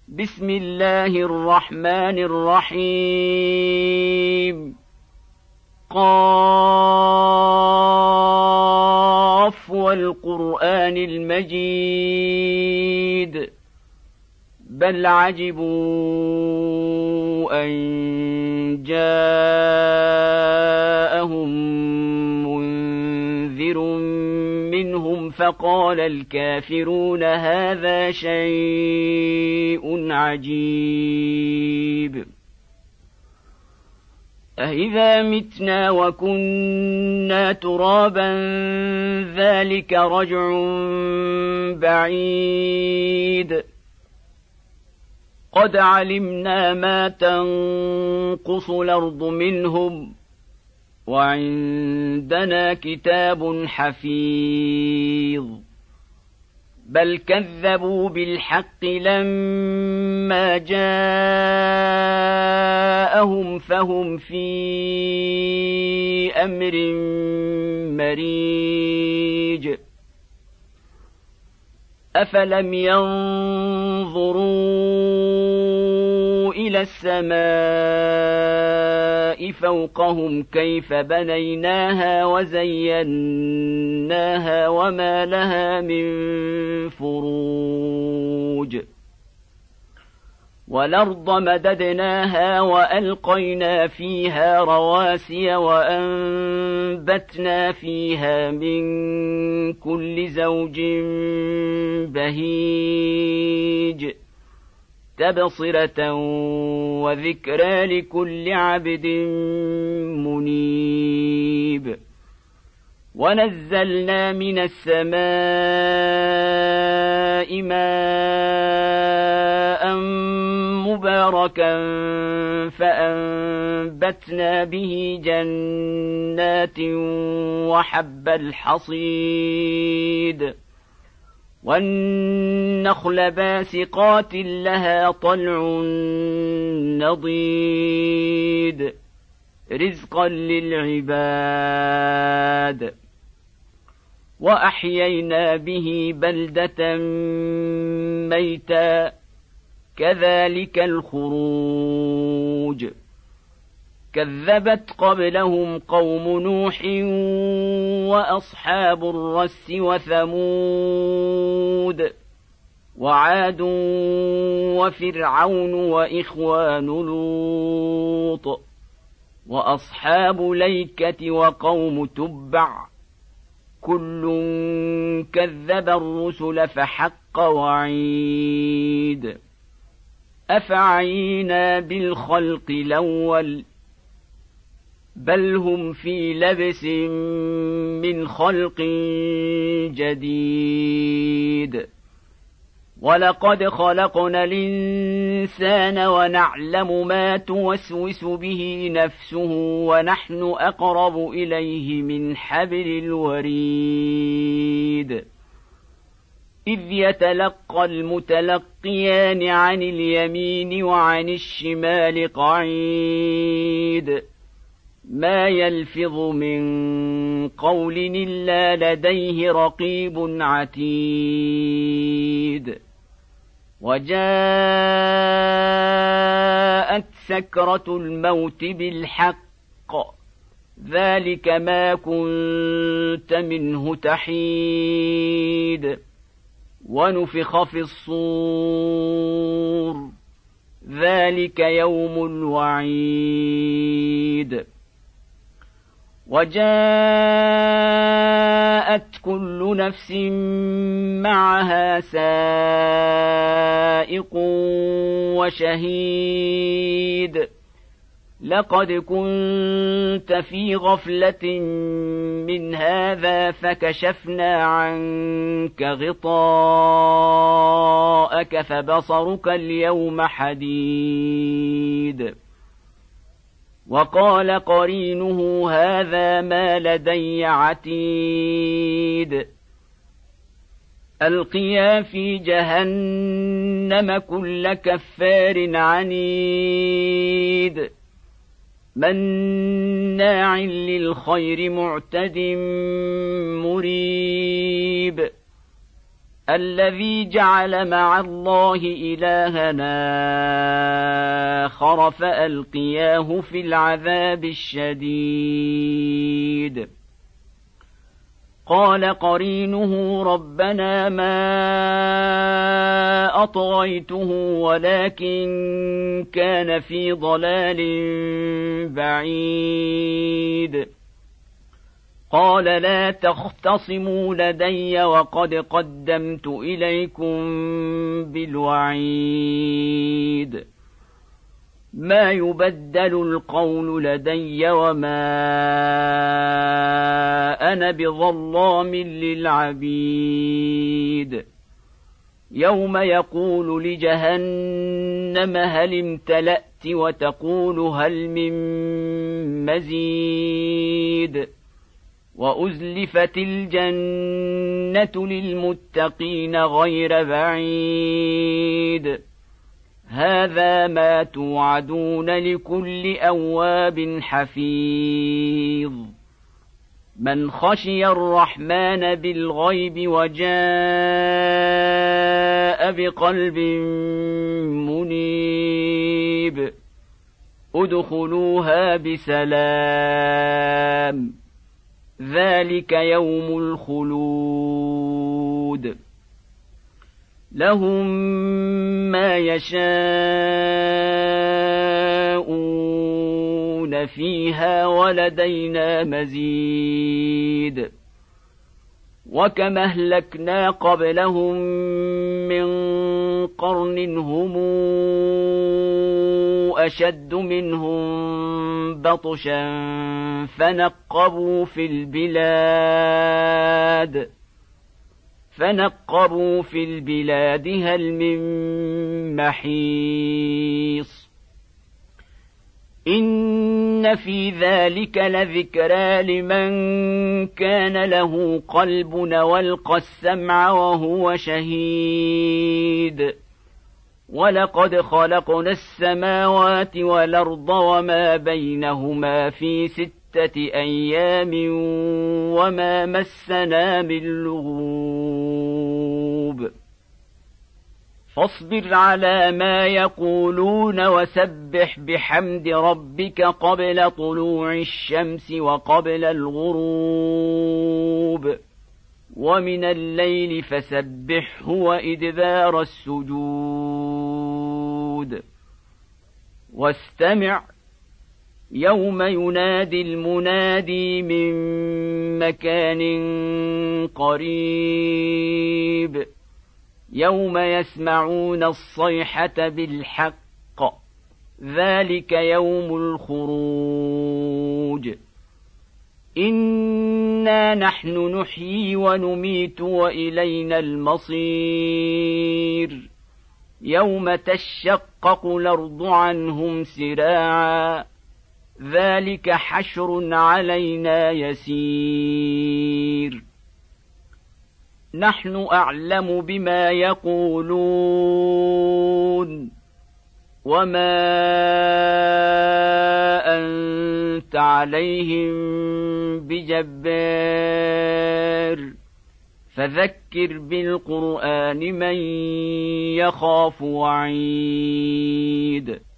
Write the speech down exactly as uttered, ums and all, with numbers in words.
بسم الله الرحمن الرحيم قاف والقرآن المجيد بل عجبوا أن جاءهم منذر منهم فقال الكافرون هذا شيء عجيب أإذا متنا وكنا ترابا ذلك رجع بعيد قد علمنا ما تنقص الأرض منهم وعندنا كتاب حفيظ بل كذبوا بالحق لما جاءهم فهم في أمر مريج أفلم ينظروا إلى السماء فوقهم كيف بنيناها وزيناها وما لها من فروج والأرض مددناها وألقينا فيها رواسي وأنبتنا فيها من كل زوج بهيج تبصرة وذكرى لكل عبد منيب ونزلنا من السماء ماء مباركا فأنبتنا به جنات وحب الحصيد والنخل باسقات لها طلع نضيد رزقا للعباد وأحيينا به بلدة ميتا كذلك الخروج كذبت قبلهم قوم نوح وأصحاب الرس وثمود وعاد وفرعون وإخوان لوط وأصحاب ليكة وقوم تبع كل كذب الرسل فحق وعيد أفعينا بالخلق الأول بل هم في لبس من خلق جديد ولقد خلقنا الإنسان ونعلم ما توسوس به نفسه ونحن أقرب إليه من حبل الوريد إذ يتلقى المتلقيان عن اليمين وعن الشمال قعيد ما يلفظ من قول إلا لديه رقيب عتيد وجاءت سكرة الموت بالحق ذلك ما كنت منه تحيد ونفخ في الصور ذلك يوم الوعيد وجاءت كل نفس معها سائق وشهيد لقد كنت في غفلة من هذا فكشفنا عنك غطاءك فبصرك اليوم حديد وقال قرينه هذا ما لدي عتيد ألقيا في جهنم كل كفار عنيد مناع للخير معتد مريب الذي جعل مع الله إلهنا آخر فألقياه في العذاب الشديد قال قرينه ربنا ما أطغيته ولكن كان في ضلال بعيد قال لا تختصموا لدي وقد قدمت إليكم بالوعيد ما يبدل القول لدي وما أنا بظلام للعبيد يوم يقول لجهنم هل امتلأت وتقول هل من مزيد وأزلفت الجنة للمتقين غير بعيد هذا ما توعدون لكل أواب حفيظ من خشي الرحمن بالغيب وجاء بقلب منيب ادخلوها بسلام ذلك يوم الخلود لهم ما يشاءون فيها ولدينا مزيد وكم أهلكنا قبلهم من قرن هم أشد منهم بطشا فنقبوا في البلاد فنقبوا في البلاد هل من محيص إن في ذلك لذكرى لمن كان له قلب والقى السمع وهو شهيد ولقد خلقنا السماوات والأرض وما بينهما في ستة أيام وما مسنا من لغوب فاصبر على ما يقولون وسبح بحمد ربك قبل طلوع الشمس وقبل الغروب ومن الليل فسبحه وإدبار السجود واستمع يوم ينادي المنادي من مكان قريب يوم يسمعون الصيحة بالحق ذلك يوم الخروج إنا نحن نحيي ونميت وإلينا المصير يوم تشقق الأرض عنهم سراعا ذلك حشر علينا يسير نحن أعلم بما يقولون وما أنت عليهم بجبار فذكر بالقرآن من يخاف وعيد